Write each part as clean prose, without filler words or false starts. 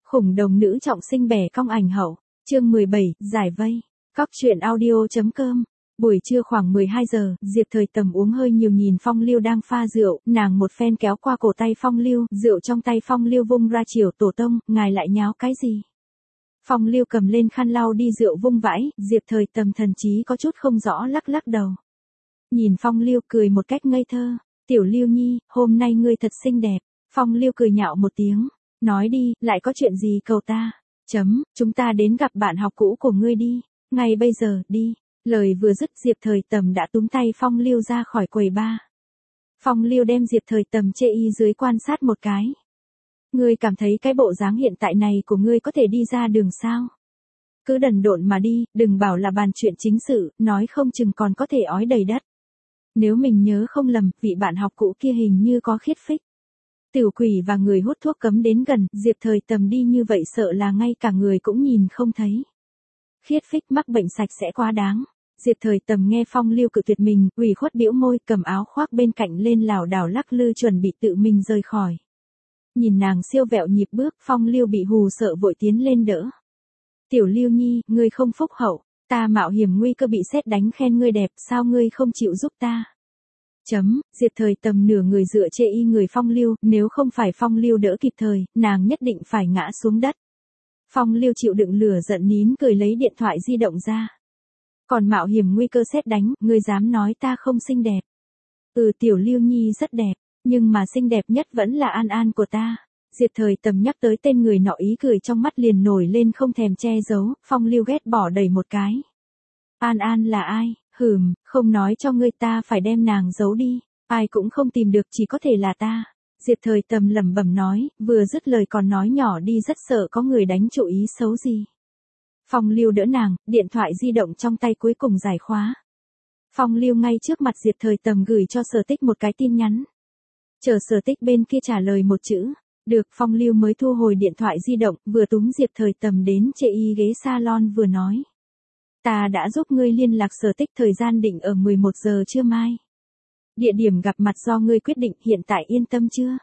Khủng đồng nữ trọng sinh bẻ cong ảnh hậu. Chương 17, giải vây. Cóc truyện audio.com. Buổi trưa khoảng 12 giờ, Diệp Thời Tầm uống hơi nhiều nhìn Phong Lưu đang pha rượu, nàng một phen kéo qua cổ tay Phong Lưu, rượu trong tay Phong Lưu vung ra chiều tổ tông, ngài lại nháo cái gì? Phong Lưu cầm lên khăn lau đi rượu vung vãi, Diệp Thời Tầm thần trí có chút không rõ lắc lắc đầu. Nhìn Phong Lưu cười một cách ngây thơ, tiểu Lưu nhi, hôm nay ngươi thật xinh đẹp. Phong Lưu cười nhạo một tiếng, nói đi, lại có chuyện gì cầu ta? Chúng ta đến gặp bạn học cũ của ngươi đi, ngay bây giờ, đi. Lời vừa dứt Diệp Thời Tầm đã túm tay Phong Lưu ra khỏi quầy bar. Phong Lưu đem Diệp Thời Tầm chê y dưới quan sát một cái. Ngươi cảm thấy cái bộ dáng hiện tại này của ngươi có thể đi ra đường sao? Cứ đần độn mà đi, đừng bảo là bàn chuyện chính sự, nói không chừng còn có thể ói đầy đất. Nếu mình nhớ không lầm, vị bạn học cũ kia hình như có khiết phích. Tiểu quỷ và người hút thuốc cấm đến gần, Diệp Thời Tầm đi như vậy sợ là ngay cả người cũng nhìn không thấy. Khiết phích mắc bệnh sạch sẽ quá đáng. Diệp Thời Tầm nghe Phong Lưu cự tuyệt mình, ủy khuất bĩu môi, cầm áo khoác bên cạnh lên lảo đảo lắc lư chuẩn bị tự mình rời khỏi. Nhìn nàng siêu vẹo nhịp bước, Phong Lưu bị hù sợ vội tiến lên đỡ. Tiểu Lưu nhi, ngươi không phúc hậu, ta mạo hiểm nguy cơ bị sét đánh khen ngươi đẹp, sao ngươi không chịu giúp ta? Diệp Thời Tầm nửa người dựa chê y người Phong Lưu, nếu không phải Phong Lưu đỡ kịp thời, nàng nhất định phải ngã xuống đất. Phong Lưu chịu đựng lửa giận nín cười lấy điện thoại di động ra. Còn mạo hiểm nguy cơ sét đánh, ngươi dám nói ta không xinh đẹp? Tiểu Lưu nhi rất đẹp, nhưng mà xinh đẹp nhất vẫn là An An của ta. Diệp Thời Tầm nhắc tới tên người nọ ý cười trong mắt liền nổi lên không thèm che giấu, Phong Lưu ghét bỏ đầy một cái. An An là ai? Không nói cho ngươi ta phải đem nàng giấu đi, ai cũng không tìm được chỉ có thể là ta. Diệp Thời Tầm lẩm bẩm nói, vừa dứt lời còn nói nhỏ đi rất sợ có người đánh chủ ý xấu gì. Phong Lưu đỡ nàng, điện thoại di động trong tay cuối cùng giải khóa. Phong Lưu ngay trước mặt Diệp Thời Tầm gửi cho Sở Tích một cái tin nhắn. Chờ Sở Tích bên kia trả lời một chữ, được. Phong Lưu mới thu hồi điện thoại di động, vừa túm Diệp Thời Tầm đến chê y ghế salon vừa nói. Ta đã giúp ngươi liên lạc Sở Tích, thời gian định ở 11 giờ trưa mai. Địa điểm gặp mặt do ngươi quyết định, hiện tại yên tâm chưa?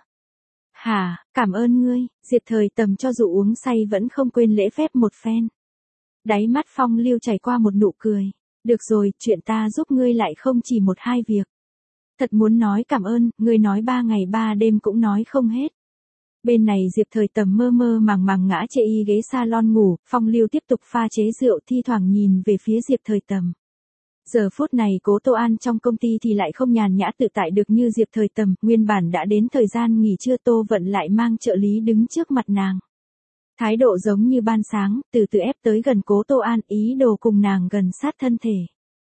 Hả, cảm ơn ngươi. Diệp Thời Tầm cho dù uống say vẫn không quên lễ phép một phen. Đáy mắt Phong Lưu chảy qua một nụ cười. Được rồi, chuyện ta giúp ngươi lại không chỉ một hai việc. Thật muốn nói cảm ơn, ngươi nói 3 ngày 3 đêm cũng nói không hết. Bên này Diệp Thời Tầm mơ mơ màng màng ngã chê y ghế salon ngủ, Phong Lưu tiếp tục pha chế rượu thi thoảng nhìn về phía Diệp Thời Tầm. Giờ phút này Cố Tô An trong công ty thì lại không nhàn nhã tự tại được như Diệp Thời Tầm, nguyên bản đã đến thời gian nghỉ trưa Tô Vận lại mang trợ lý đứng trước mặt nàng. Thái độ giống như ban sáng, từ từ ép tới gần Cố Tô An, ý đồ cùng nàng gần sát thân thể.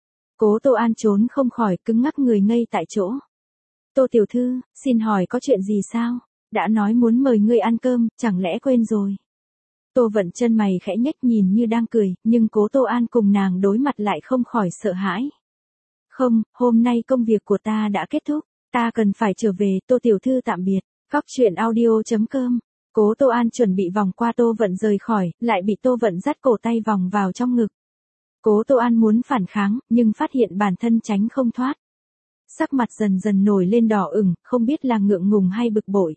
Cố Tô An trốn không khỏi, cứng ngắc người ngây tại chỗ. Tô tiểu thư, xin hỏi có chuyện gì sao? Đã nói muốn mời ngươi ăn cơm, chẳng lẽ quên rồi? Tô Vận chân mày khẽ nhếch nhìn như đang cười, nhưng Cố Tô An cùng nàng đối mặt lại không khỏi sợ hãi. Không, hôm nay công việc của ta đã kết thúc, ta cần phải trở về, Tô tiểu thư tạm biệt. Cóc truyện audio.com. Cố Tô An chuẩn bị vòng qua Tô Vận rời khỏi, lại bị Tô Vận dắt cổ tay vòng vào trong ngực. Cố Tô An muốn phản kháng, nhưng phát hiện bản thân tránh không thoát. Sắc mặt dần dần nổi lên đỏ ửng, không biết là ngượng ngùng hay bực bội.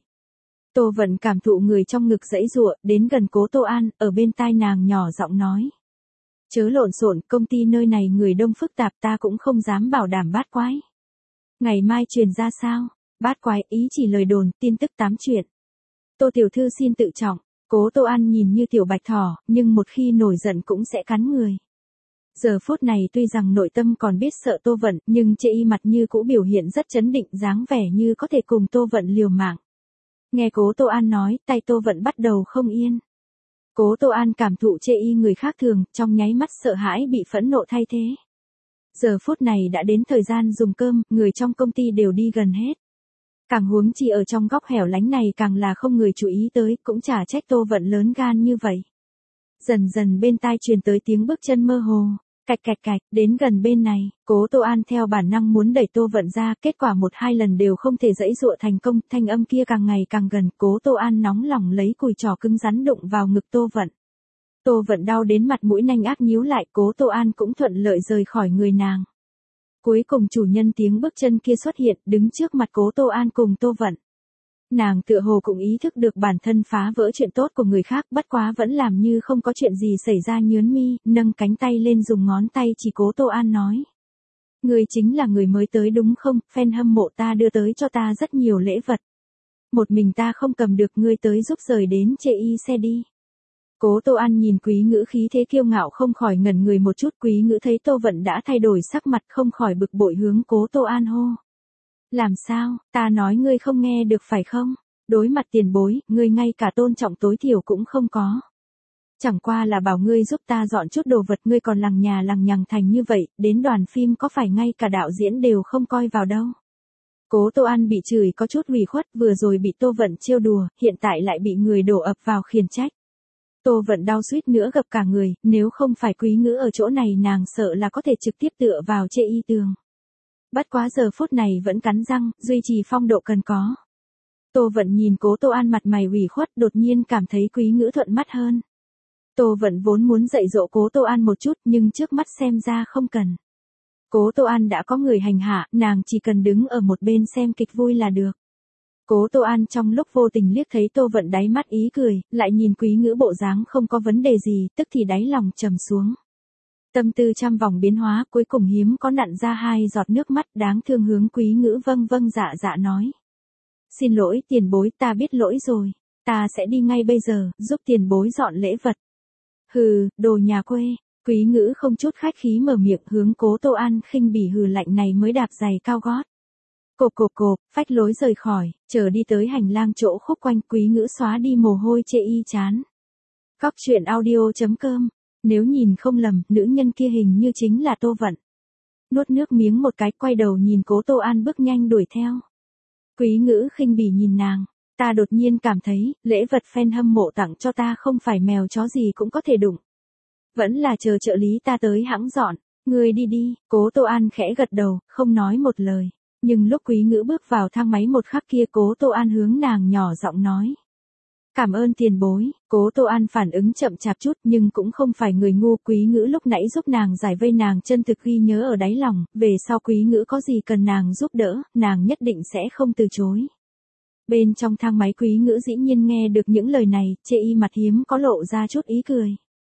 Tô Vận cảm thụ người trong ngực giãy giụa, đến gần Cố Tô An, ở bên tai nàng nhỏ giọng nói. Chớ lộn xộn, công ty nơi này người đông phức tạp, ta cũng không dám bảo đảm bát quái. Ngày mai truyền ra sao? Bát quái, ý chỉ lời đồn, tin tức 8 chuyện. Tô tiểu thư xin tự trọng. Cố Tô An nhìn như tiểu bạch thỏ, nhưng một khi nổi giận cũng sẽ cắn người. Giờ phút này tuy rằng nội tâm còn biết sợ Tô Vận, nhưng chê y mặt như cũ biểu hiện rất trấn định, dáng vẻ như có thể cùng Tô Vận liều mạng. Nghe Cố Tô An nói, tay Tô Vận bắt đầu không yên. Cố Tô An cảm thụ chê y người khác thường, trong nháy mắt sợ hãi bị phẫn nộ thay thế. Giờ phút này đã đến thời gian dùng cơm, người trong công ty đều đi gần hết. Càng huống chi ở trong góc hẻo lánh này càng là không người chú ý tới, cũng chả trách Tô Vận lớn gan như vậy. Dần dần bên tai truyền tới tiếng bước chân mơ hồ, cạch cạch cạch, đến gần bên này, Cố Tô An theo bản năng muốn đẩy Tô Vận ra, kết quả 1-2 lần đều không thể giãy giụa thành công, thanh âm kia càng ngày càng gần, Cố Tô An nóng lòng lấy cùi trò cứng rắn đụng vào ngực Tô Vận. Tô Vận đau đến mặt mũi nanh ác nhíu lại, Cố Tô An cũng thuận lợi rời khỏi người nàng. Cuối cùng chủ nhân tiếng bước chân kia xuất hiện, đứng trước mặt Cố Tô An cùng Tô Vận. Nàng tựa hồ cũng ý thức được bản thân phá vỡ chuyện tốt của người khác, bất quá vẫn làm như không có chuyện gì xảy ra, nhướn mi, nâng cánh tay lên dùng ngón tay chỉ Cố Tô An nói. Ngươi chính là người mới tới đúng không, fan hâm mộ ta đưa tới cho ta rất nhiều lễ vật. Một mình ta không cầm được, ngươi tới giúp rời đến chê y xe đi. Cố Tô An nhìn Quý Ngữ khí thế kiêu ngạo không khỏi ngẩn người một chút. Quý Ngữ thấy Tô Vận đã thay đổi sắc mặt không khỏi bực bội hướng Cố Tô An hô. Làm sao, ta nói ngươi không nghe được phải không? Đối mặt tiền bối, ngươi ngay cả tôn trọng tối thiểu cũng không có. Chẳng qua là bảo ngươi giúp ta dọn chút đồ vật, ngươi còn lằng nhà lằng nhằng thành như vậy, đến đoàn phim có phải ngay cả đạo diễn đều không coi vào đâu. Cố Tô An bị chửi có chút ủy khuất, vừa rồi bị Tô Vận trêu đùa, hiện tại lại bị người đổ ập vào khiển trách. Tô Vận đau suýt nữa gập cả người, nếu không phải Quý Ngữ ở chỗ này nàng sợ là có thể trực tiếp tựa vào chê y tường. Bất quá giờ phút này vẫn cắn răng, duy trì phong độ cần có. Tô Vận nhìn Cố Tô An mặt mày ủy khuất, đột nhiên cảm thấy Quý Ngữ thuận mắt hơn. Tô Vận vốn muốn dạy dỗ Cố Tô An một chút nhưng trước mắt xem ra không cần. Cố Tô An đã có người hành hạ, nàng chỉ cần đứng ở một bên xem kịch vui là được. Cố Tô An trong lúc vô tình liếc thấy Tô Vận đáy mắt ý cười, lại nhìn Quý Ngữ bộ dáng không có vấn đề gì, tức thì đáy lòng trầm xuống. Tâm tư trăm vòng biến hóa, cuối cùng hiếm có nặn ra 2 giọt nước mắt, đáng thương hướng Quý Ngữ vâng vâng dạ dạ nói. Xin lỗi tiền bối, ta biết lỗi rồi, ta sẽ đi ngay bây giờ, giúp tiền bối dọn lễ vật. Hừ, đồ nhà quê. Quý Ngữ không chút khách khí mở miệng hướng Cố Tô An khinh bỉ hừ lạnh này mới đạp giày cao gót. Cộp cộp cộp, phách lối rời khỏi, chờ đi tới hành lang chỗ khúc quanh. Quý Ngữ xóa đi mồ hôi chê y chán. Cóc truyện audio.com. Nếu nhìn không lầm, nữ nhân kia hình như chính là Tô Vận. Nuốt nước miếng một cái, quay đầu nhìn Cố Tô An bước nhanh đuổi theo. Quý Ngữ khinh bỉ nhìn nàng. Ta đột nhiên cảm thấy, lễ vật fan hâm mộ tặng cho ta không phải mèo chó gì cũng có thể đụng. Vẫn là chờ trợ lý ta tới hãng dọn. Ngươi đi đi. Cố Tô An khẽ gật đầu, không nói một lời. Nhưng lúc Quý Ngữ bước vào thang máy một khắc kia, Cố Tô An hướng nàng nhỏ giọng nói. Cảm ơn tiền bối. Cố Tô An phản ứng chậm chạp chút nhưng cũng không phải người ngu. Quý Ngữ lúc nãy giúp nàng giải vây, nàng chân thực ghi nhớ ở đáy lòng, về sau Quý Ngữ có gì cần nàng giúp đỡ, nàng nhất định sẽ không từ chối. Bên trong thang máy Quý Ngữ dĩ nhiên nghe được những lời này, chê y mặt hiếm có lộ ra chút ý cười.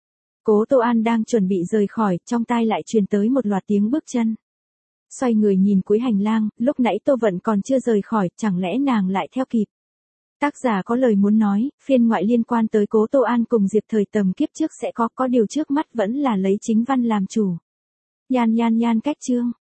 Cố Tô An đang chuẩn bị rời khỏi, trong tai lại truyền tới một loạt tiếng bước chân. Xoay người nhìn cuối hành lang, lúc nãy Tô Vận còn chưa rời khỏi, chẳng lẽ nàng lại theo kịp. Tác giả có lời muốn nói, phiên ngoại liên quan tới Cố Tô An cùng Diệp Thời Tầm kiếp trước sẽ có điều trước mắt vẫn là lấy chính văn làm chủ. Nhan cách chương.